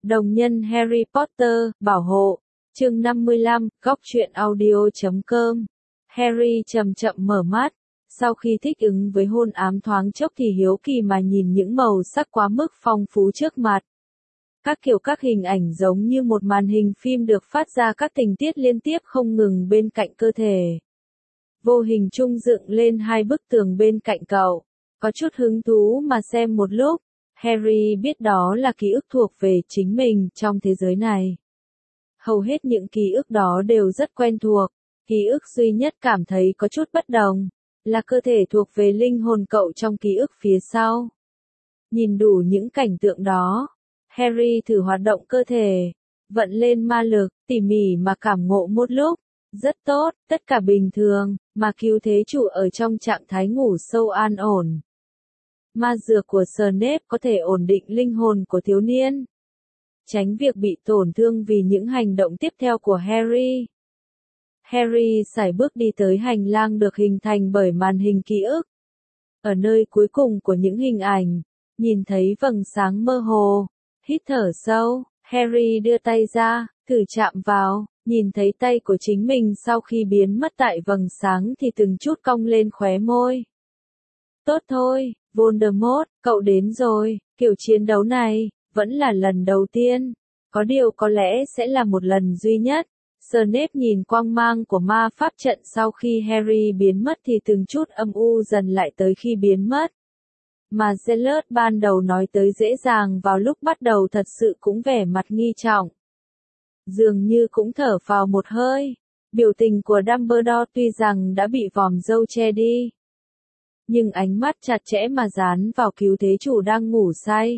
Đồng nhân Harry Potter, bảo hộ. Chương 55, góc truyện audio.com. Harry chậm chậm mở mắt. Sau khi thích ứng với hôn ám thoáng chốc thì hiếu kỳ mà nhìn những màu sắc quá mức phong phú trước mặt. Các kiểu các hình ảnh giống như một màn hình phim được phát ra các tình tiết liên tiếp không ngừng bên cạnh cơ thể. Vô hình trung dựng lên hai bức tường bên cạnh cậu. Có chút hứng thú mà xem một lúc. Harry biết đó là ký ức thuộc về chính mình trong thế giới này. Hầu hết những ký ức đó đều rất quen thuộc. Ký ức duy nhất cảm thấy có chút bất đồng là cơ thể thuộc về linh hồn cậu trong ký ức phía sau. Nhìn đủ những cảnh tượng đó, Harry thử hoạt động cơ thể, vận lên ma lực, tỉ mỉ mà cảm ngộ một lúc. Rất tốt, tất cả bình thường, mà cứu thế chủ ở trong trạng thái ngủ sâu an ổn. Ma dược của Snape có thể ổn định linh hồn của thiếu niên, tránh việc bị tổn thương vì những hành động tiếp theo của Harry. Harry sải bước đi tới hành lang được hình thành bởi màn hình ký ức. Ở nơi cuối cùng của những hình ảnh, nhìn thấy vầng sáng mơ hồ. Hít thở sâu, Harry đưa tay ra, thử chạm vào, nhìn thấy tay của chính mình sau khi biến mất tại vầng sáng thì từng chút cong lên khóe môi. Tốt thôi, Voldemort, cậu đến rồi, kiểu chiến đấu này, vẫn là lần đầu tiên. Có điều có lẽ sẽ là một lần duy nhất. Snape nhìn quang mang của ma pháp trận sau khi Harry biến mất thì từng chút âm u dần lại tới khi biến mất. Mà Zealot ban đầu nói tới dễ dàng vào lúc bắt đầu thật sự cũng vẻ mặt nghi trọng. Dường như cũng thở phào một hơi. Biểu tình của Dumbledore tuy rằng đã bị vòm râu che đi, nhưng ánh mắt chặt chẽ mà dán vào cứu thế chủ đang ngủ say.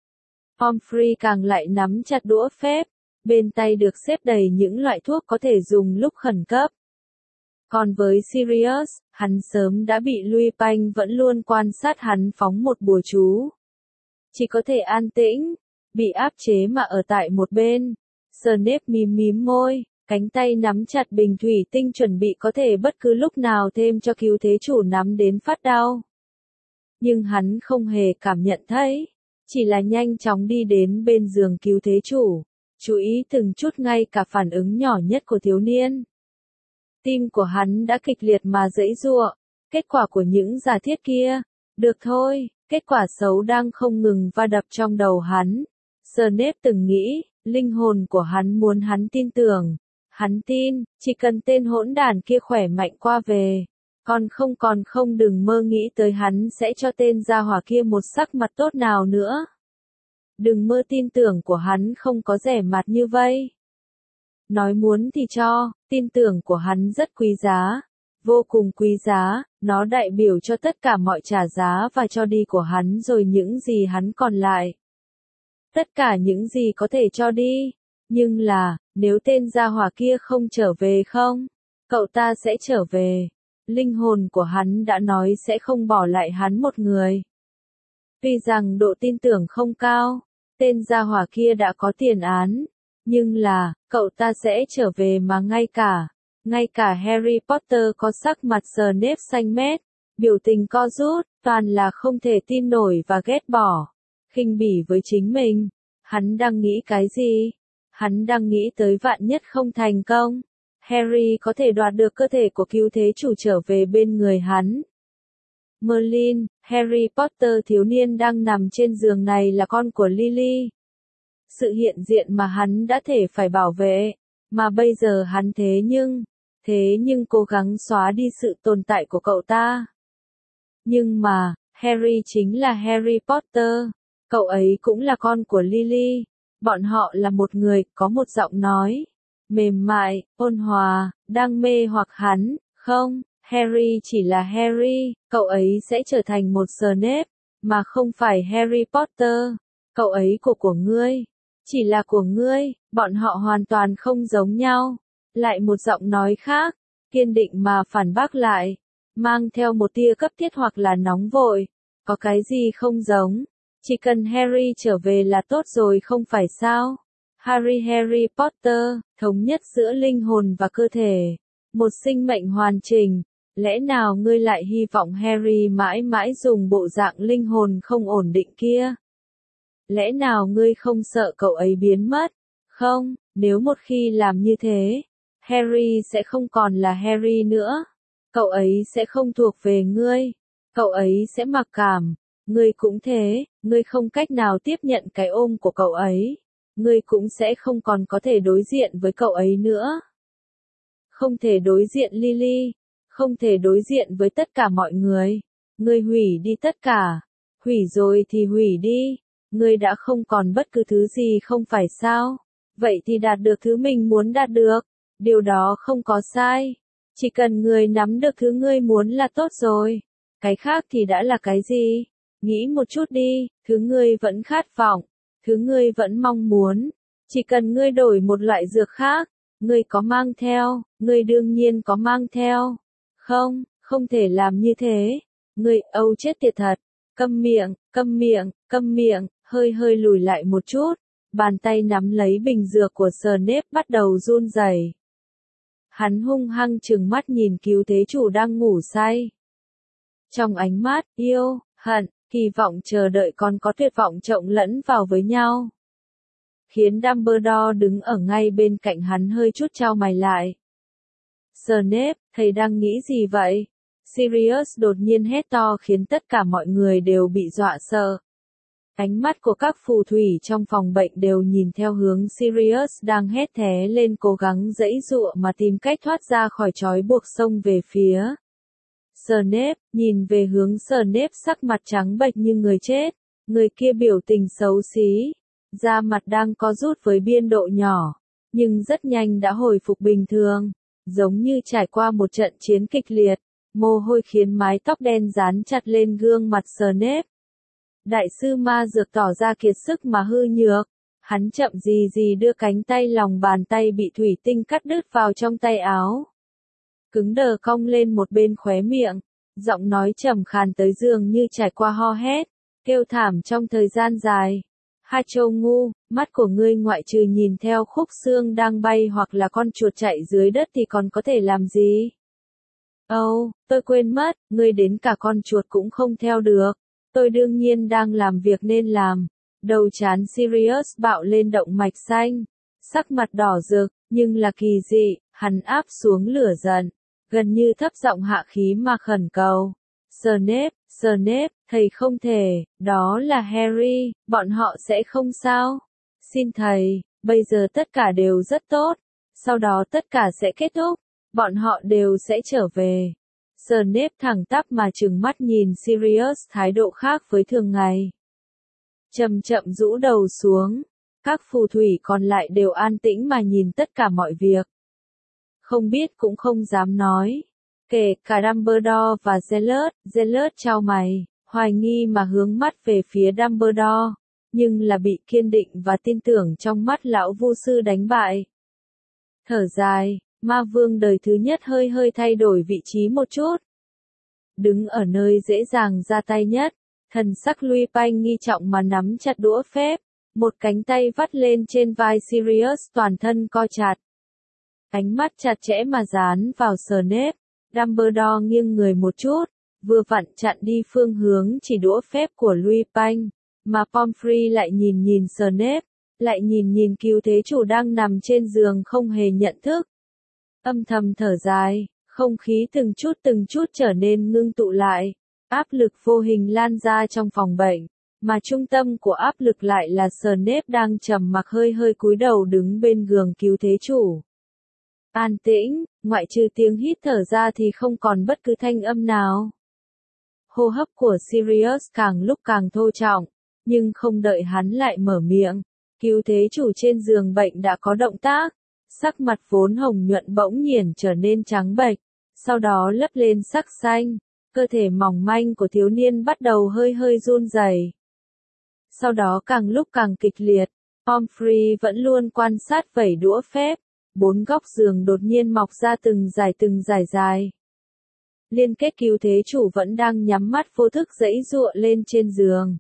Pomfrey càng lại nắm chặt đũa phép, bên tay được xếp đầy những loại thuốc có thể dùng lúc khẩn cấp. Còn với Sirius, hắn sớm đã bị Lupin vẫn luôn quan sát hắn phóng một bùa chú. Chỉ có thể an tĩnh, bị áp chế mà ở tại một bên. Snape mím mím môi, cánh tay nắm chặt bình thủy tinh chuẩn bị có thể bất cứ lúc nào thêm cho cứu thế chủ nắm đến phát đau. Nhưng hắn không hề cảm nhận thấy, chỉ là nhanh chóng đi đến bên giường cứu thế chủ, chú ý từng chút ngay cả phản ứng nhỏ nhất của thiếu niên. Tim của hắn đã kịch liệt mà giãy giụa, kết quả của những giả thiết kia, được thôi, kết quả xấu đang không ngừng va đập trong đầu hắn. Snape từng nghĩ, linh hồn của hắn muốn hắn tin tưởng. Hắn tin, chỉ cần tên hỗn đản kia khỏe mạnh qua về. Còn không đừng mơ nghĩ tới hắn sẽ cho tên gia hỏa kia một sắc mặt tốt nào nữa. Đừng mơ tin tưởng của hắn không có rẻ mạt như vậy. Nói muốn thì cho, tin tưởng của hắn rất quý giá. Vô cùng quý giá, nó đại biểu cho tất cả mọi trả giá và cho đi của hắn rồi những gì hắn còn lại. Tất cả những gì có thể cho đi. Nhưng là, nếu tên gia hỏa kia không trở về không? Cậu ta sẽ trở về. Linh hồn của hắn đã nói sẽ không bỏ lại hắn một người. Tuy rằng độ tin tưởng không cao, tên gia hỏa kia đã có tiền án. Nhưng là, cậu ta sẽ trở về mà ngay cả Harry Potter có sắc mặt Snape xanh mét, biểu tình co rút, toàn là không thể tin nổi và ghét bỏ. Khinh bỉ với chính mình. Hắn đang nghĩ cái gì? Hắn đang nghĩ tới vạn nhất không thành công. Harry có thể đoạt được cơ thể của cứu thế chủ trở về bên người hắn. Merlin, Harry Potter thiếu niên đang nằm trên giường này là con của Lily. Sự hiện diện mà hắn đã thể phải bảo vệ, mà bây giờ hắn thế nhưng cố gắng xóa đi sự tồn tại của cậu ta. Nhưng mà, Harry chính là Harry Potter, cậu ấy cũng là con của Lily. Bọn họ là một người, có một giọng nói mềm mại, ôn hòa, đang mê hoặc hắn. Không, Harry chỉ là Harry, cậu ấy sẽ trở thành một Snape, mà không phải Harry Potter. Cậu ấy của ngươi, chỉ là của ngươi, bọn họ hoàn toàn không giống nhau. Lại một giọng nói khác, kiên định mà phản bác lại, mang theo một tia cấp thiết hoặc là nóng vội. Có cái gì không giống? Chỉ cần Harry trở về là tốt rồi không phải sao? Harry Potter, thống nhất giữa linh hồn và cơ thể. Một sinh mệnh hoàn chỉnh. Lẽ nào ngươi lại hy vọng Harry mãi mãi dùng bộ dạng linh hồn không ổn định kia? Lẽ nào ngươi không sợ cậu ấy biến mất? Không, nếu một khi làm như thế, Harry sẽ không còn là Harry nữa. Cậu ấy sẽ không thuộc về ngươi. Cậu ấy sẽ mặc cảm. Ngươi cũng thế, ngươi không cách nào tiếp nhận cái ôm của cậu ấy. Ngươi cũng sẽ không còn có thể đối diện với cậu ấy nữa. Không thể đối diện Lily. Không thể đối diện với tất cả mọi người. Ngươi hủy đi tất cả. Hủy rồi thì hủy đi. Ngươi đã không còn bất cứ thứ gì không phải sao? Vậy thì đạt được thứ mình muốn đạt được. Điều đó không có sai. Chỉ cần ngươi nắm được thứ ngươi muốn là tốt rồi. Cái khác thì đã là cái gì? Nghĩ một chút đi, thứ ngươi vẫn khát vọng, thứ ngươi vẫn mong muốn. Chỉ cần ngươi đổi một loại dược khác, ngươi có mang theo, ngươi đương nhiên có mang theo. Không, không thể làm như thế. Ngươi, Âu chết tiệt thật. Câm miệng, câm miệng, câm miệng, hơi hơi lùi lại một chút. Bàn tay nắm lấy bình dược của Snape bắt đầu run rẩy. Hắn hung hăng trừng mắt nhìn cứu thế chủ đang ngủ say. Trong ánh mắt, yêu, hận, kỳ vọng chờ đợi còn có tuyệt vọng trộn lẫn vào với nhau. Khiến Dumbledore đứng ở ngay bên cạnh hắn hơi chút chau mày lại. Snape, thầy đang nghĩ gì vậy? Sirius đột nhiên hét to khiến tất cả mọi người đều bị dọa sợ. Ánh mắt của các phù thủy trong phòng bệnh đều nhìn theo hướng Sirius đang hét thé lên cố gắng giãy giụa mà tìm cách thoát ra khỏi trói buộc xông về phía. Snape, nhìn về hướng Snape sắc mặt trắng bệch như người chết, người kia biểu tình xấu xí, da mặt đang co rút với biên độ nhỏ, nhưng rất nhanh đã hồi phục bình thường, giống như trải qua một trận chiến kịch liệt, mồ hôi khiến mái tóc đen dán chặt lên gương mặt Snape. Đại sư ma dược tỏ ra kiệt sức mà hư nhược, hắn chậm gì gì đưa cánh tay lòng bàn tay bị thủy tinh cắt đứt vào trong tay áo. Cứng đờ cong lên một bên khóe miệng, giọng nói trầm khàn tới dường như trải qua ho hét, kêu thảm trong thời gian dài. Ha Châu ngu, mắt của ngươi ngoại trừ nhìn theo khúc xương đang bay hoặc là con chuột chạy dưới đất thì còn có thể làm gì? Tôi quên mất, ngươi đến cả con chuột cũng không theo được. Tôi đương nhiên đang làm việc nên làm. Đầu trán Sirius bạo lên động mạch xanh, sắc mặt đỏ rực, nhưng là kỳ dị, hắn áp xuống lửa giận, gần như thấp giọng hạ khí mà khẩn cầu. Snape, thầy không thể, đó là Harry, bọn họ sẽ không sao. Xin thầy, bây giờ tất cả đều rất tốt, sau đó tất cả sẽ kết thúc, bọn họ đều sẽ trở về. Snape thẳng tắp mà trừng mắt nhìn Sirius thái độ khác với thường ngày. Chậm chậm rũ đầu xuống, các phù thủy còn lại đều an tĩnh mà nhìn tất cả mọi việc. Không biết cũng không dám nói. Kể cả Dumbledore và Zealot chau mày, hoài nghi mà hướng mắt về phía Dumbledore, nhưng là bị kiên định và tin tưởng trong mắt lão vu sư đánh bại. Thở dài, ma vương đời thứ nhất hơi hơi thay đổi vị trí một chút. Đứng ở nơi dễ dàng ra tay nhất, thần sắc Lupin nghi trọng mà nắm chặt đũa phép, một cánh tay vắt lên trên vai Sirius toàn thân co chặt. Ánh mắt chặt chẽ mà dán vào Snape, Dumbledore nghiêng người một chút, vừa vặn chặn đi phương hướng chỉ đũa phép của Lupin, mà Pomfrey lại nhìn Snape, lại nhìn cứu thế chủ đang nằm trên giường không hề nhận thức. Âm thầm thở dài, không khí từng chút trở nên ngưng tụ lại, áp lực vô hình lan ra trong phòng bệnh, mà trung tâm của áp lực lại là Snape đang trầm mặc hơi hơi cúi đầu đứng bên giường cứu thế chủ. An tĩnh, ngoại trừ tiếng hít thở ra thì không còn bất cứ thanh âm nào. Hô hấp của Sirius càng lúc càng thô trọng, nhưng không đợi hắn lại mở miệng, cứu thế chủ trên giường bệnh đã có động tác, sắc mặt vốn hồng nhuận bỗng nhiên trở nên trắng bệch, sau đó lấp lên sắc xanh, cơ thể mỏng manh của thiếu niên bắt đầu hơi hơi run rẩy. Sau đó càng lúc càng kịch liệt, Pomfrey vẫn luôn quan sát vẩy đũa phép, bốn góc giường đột nhiên mọc ra từng dải dài. Liên kết cứu thế chủ vẫn đang nhắm mắt vô thức giãy giụa lên trên giường.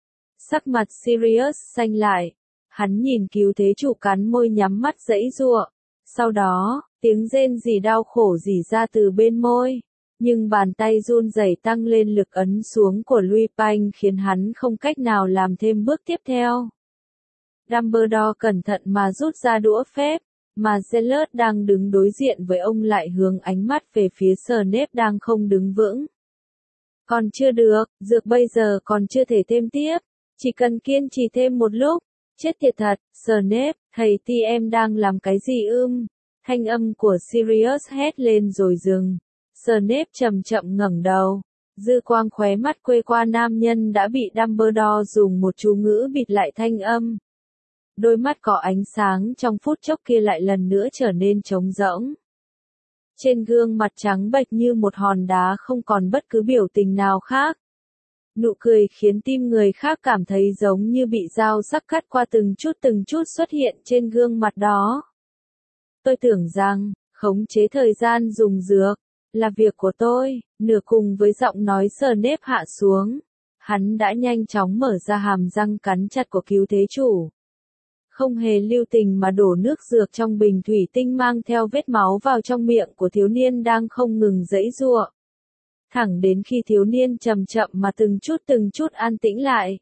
Sắc mặt Sirius xanh lại, hắn nhìn cứu thế chủ cắn môi nhắm mắt giãy giụa, sau đó, tiếng rên rỉ đau khổ rỉ ra từ bên môi, Nhưng bàn tay run rẩy tăng lên lực ấn xuống của Lupin khiến hắn không cách nào làm thêm bước tiếp theo. Dumbledore cẩn thận mà rút ra đũa phép, mà Zealot đang đứng đối diện với ông lại hướng ánh mắt về phía Snape đang không đứng vững. Còn chưa được, dược bây giờ còn chưa thể thêm tiếp, chỉ cần kiên trì thêm một lúc. Chết tiệt thật, Snape, thầy TM đang làm cái gì ưm? Thanh âm của Sirius hét lên rồi dừng. Snape chậm chậm ngẩng đầu. Dư quang khóe mắt quê qua nam nhân đã bị Dumbledore dùng một chú ngữ bịt lại thanh âm. Đôi mắt có ánh sáng trong phút chốc kia lại lần nữa trở nên trống rỗng. Trên gương mặt trắng bệch như một hòn đá không còn bất cứ biểu tình nào khác. Nụ cười khiến tim người khác cảm thấy giống như bị dao sắc cắt qua từng chút xuất hiện trên gương mặt đó. Tôi tưởng rằng, khống chế thời gian dùng dược, là việc của tôi, nửa cùng với giọng nói Snape hạ xuống. Hắn đã nhanh chóng mở ra hàm răng cắn chặt của cứu thế chủ. Không hề lưu tình mà đổ nước dược trong bình thủy tinh mang theo vết máu vào trong miệng của thiếu niên đang không ngừng giãy giụa. Thẳng đến khi thiếu niên chậm chậm mà từng chút an tĩnh lại.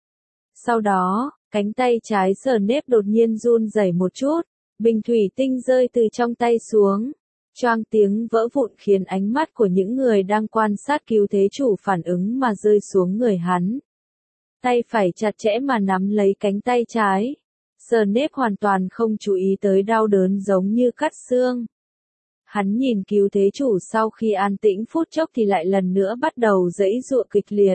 Sau đó, cánh tay trái Snape đột nhiên run rẩy một chút, bình thủy tinh rơi từ trong tay xuống. Choang tiếng vỡ vụn khiến ánh mắt của những người đang quan sát cứu thế chủ phản ứng mà rơi xuống người hắn. Tay phải chặt chẽ mà nắm lấy cánh tay trái. Snape hoàn toàn không chú ý tới đau đớn giống như cắt xương. Hắn nhìn cứu thế chủ sau khi an tĩnh phút chốc thì lại lần nữa bắt đầu giãy giụa kịch liệt.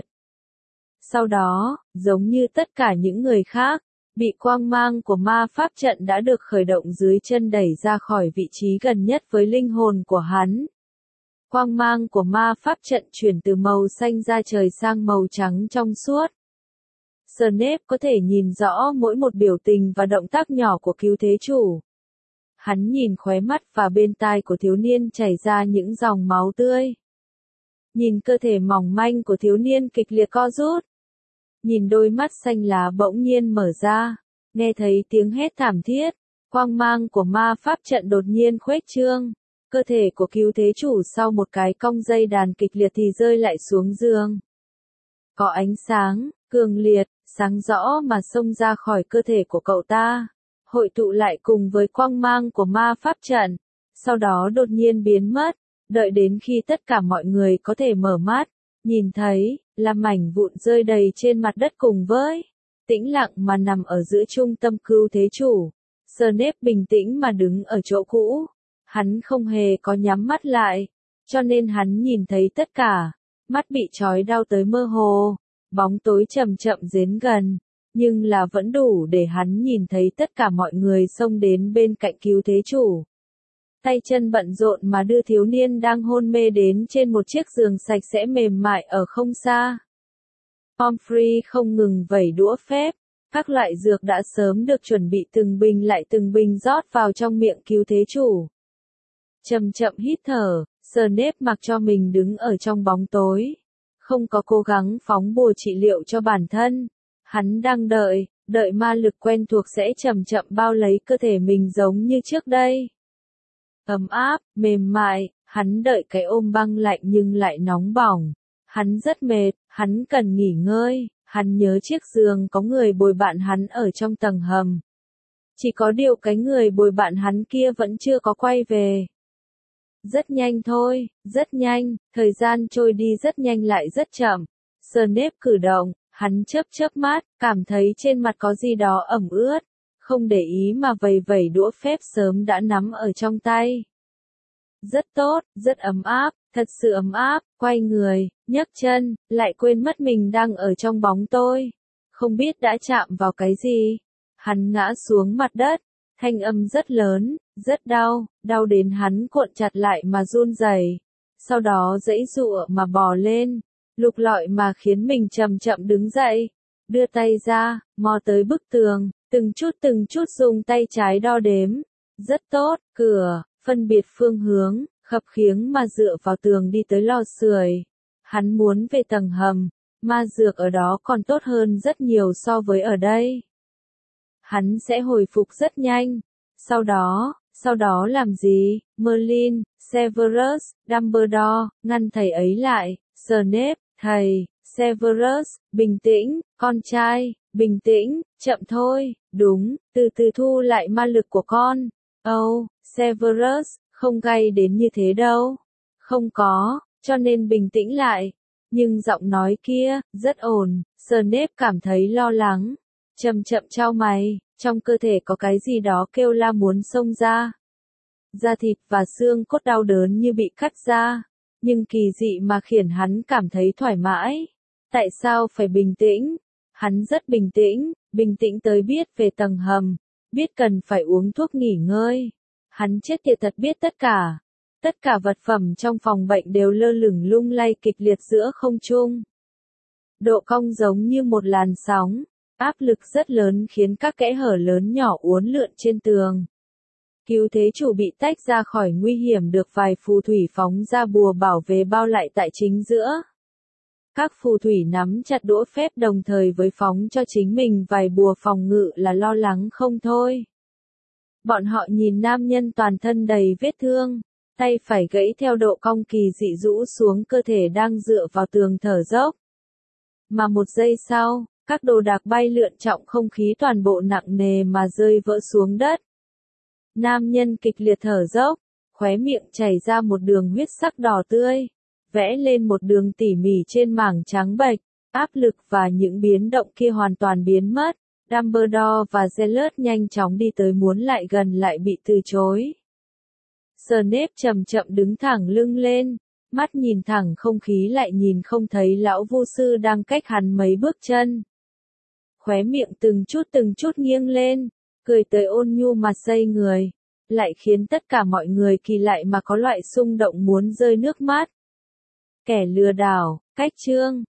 Sau đó, giống như tất cả những người khác, bị quang mang của ma pháp trận đã được khởi động dưới chân đẩy ra khỏi vị trí gần nhất với linh hồn của hắn. Quang mang của ma pháp trận chuyển từ màu xanh da trời sang màu trắng trong suốt. Snape có thể nhìn rõ mỗi một biểu tình và động tác nhỏ của cứu thế chủ. Hắn nhìn khóe mắt và bên tai của thiếu niên chảy ra những dòng máu tươi. Nhìn cơ thể mỏng manh của thiếu niên kịch liệt co rút. Nhìn đôi mắt xanh lá bỗng nhiên mở ra. Nghe thấy tiếng hét thảm thiết. Quang mang của ma pháp trận đột nhiên khuếch trương. Cơ thể của cứu thế chủ sau một cái cong dây đàn kịch liệt thì rơi lại xuống giường. Có ánh sáng, cường liệt, sáng rõ mà xông ra khỏi cơ thể của cậu ta. Hội tụ lại cùng với quang mang của ma pháp trận. Sau đó đột nhiên biến mất. Đợi đến khi tất cả mọi người có thể mở mắt. Nhìn thấy, là mảnh vụn rơi đầy trên mặt đất cùng với tĩnh lặng mà nằm ở giữa trung tâm cứu thế chủ. Snape bình tĩnh mà đứng ở chỗ cũ. Hắn không hề có nhắm mắt lại. Cho nên hắn nhìn thấy tất cả. Mắt bị trói đau tới mơ hồ. Bóng tối chậm chậm đến gần. Nhưng là vẫn đủ để hắn nhìn thấy tất cả mọi người xông đến bên cạnh cứu thế chủ. Tay chân bận rộn mà đưa thiếu niên đang hôn mê đến trên một chiếc giường sạch sẽ mềm mại ở không xa. Pomfrey không ngừng vẩy đũa phép, các loại dược đã sớm được chuẩn bị từng bình lại từng bình rót vào trong miệng cứu thế chủ. Chậm chậm hít thở, Snape mặc cho mình đứng ở trong bóng tối. Không có cố gắng phóng bùa trị liệu cho bản thân. Hắn đang đợi ma lực quen thuộc sẽ chậm chậm bao lấy cơ thể mình giống như trước đây. Ấm áp, mềm mại, hắn đợi cái ôm băng lạnh nhưng lại nóng bỏng. Hắn rất mệt, hắn cần nghỉ ngơi, hắn nhớ chiếc giường có người bồi bạn hắn ở trong tầng hầm. Chỉ có điều cái người bồi bạn hắn kia vẫn chưa có quay về. Rất nhanh thôi, rất nhanh, thời gian trôi đi rất nhanh lại rất chậm. Snape cử động, hắn chớp mắt, cảm thấy trên mặt có gì đó ẩm ướt. Không để ý mà vẩy đũa phép sớm đã nắm ở trong tay. Rất tốt, rất ấm áp, thật sự ấm áp, quay người, nhấc chân, lại quên mất mình đang ở trong bóng tôi. Không biết đã chạm vào cái gì. Hắn ngã xuống mặt đất, thanh âm rất lớn, rất đau, đau đến hắn cuộn chặt lại mà run rẩy. Sau đó giãy giụa mà bò lên, lục lọi mà khiến mình chậm chậm đứng dậy, đưa tay ra, mò tới bức tường. Từng chút dùng tay trái đo đếm. Rất tốt, cửa, phân biệt phương hướng, khập khiễng mà dựa vào tường đi tới lò sưởi. Hắn muốn về tầng hầm, ma dược ở đó còn tốt hơn rất nhiều so với ở đây. Hắn sẽ hồi phục rất nhanh. Sau đó làm gì? Merlin, Severus, Dumbledore, ngăn thầy ấy lại. Snape, thầy. Severus, bình tĩnh, con trai, bình tĩnh, chậm thôi, đúng, từ từ thu lại ma lực của con. Oh, Severus, không gay đến như thế đâu. Không có, cho nên bình tĩnh lại. Nhưng giọng nói kia, rất ổn, Snape cảm thấy lo lắng. Chậm chậm chau mày, trong cơ thể có cái gì đó kêu la muốn xông ra. Da thịt và xương cốt đau đớn như bị cắt ra, nhưng kỳ dị mà khiến hắn cảm thấy thoải mái. Tại sao phải bình tĩnh? Hắn rất bình tĩnh tới biết về tầng hầm, biết cần phải uống thuốc nghỉ ngơi. Hắn chết tiệt thật biết tất cả. Tất cả vật phẩm trong phòng bệnh đều lơ lửng lung lay kịch liệt giữa không trung. Độ cong giống như một làn sóng, áp lực rất lớn khiến các kẽ hở lớn nhỏ uốn lượn trên tường. Cứu thế chủ bị tách ra khỏi nguy hiểm được vài phù thủy phóng ra bùa bảo vệ bao lại tại chính giữa. Các phù thủy nắm chặt đũa phép đồng thời với phóng cho chính mình vài bùa phòng ngự là lo lắng không thôi. Bọn họ nhìn nam nhân toàn thân đầy vết thương, tay phải gãy theo độ cong kỳ dị rũ xuống cơ thể đang dựa vào tường thở dốc. Mà một giây sau, các đồ đạc bay lượn trọng không khí toàn bộ nặng nề mà rơi vỡ xuống đất. Nam nhân kịch liệt thở dốc, khóe miệng chảy ra một đường huyết sắc đỏ tươi, vẽ lên một đường tỉ mỉ trên mảng trắng bệch, áp lực và những biến động kia hoàn toàn biến mất. Dumbledore và Zealous nhanh chóng đi tới muốn lại gần lại bị từ chối. Snape chậm chậm đứng thẳng lưng lên, mắt nhìn thẳng không khí lại nhìn không thấy lão vu sư đang cách hắn mấy bước chân. Khóe miệng từng chút nghiêng lên, cười tới ôn nhu mà xây người, lại khiến tất cả mọi người kỳ lại mà có loại xung động muốn rơi nước mắt. Kẻ lừa đảo, cách chương.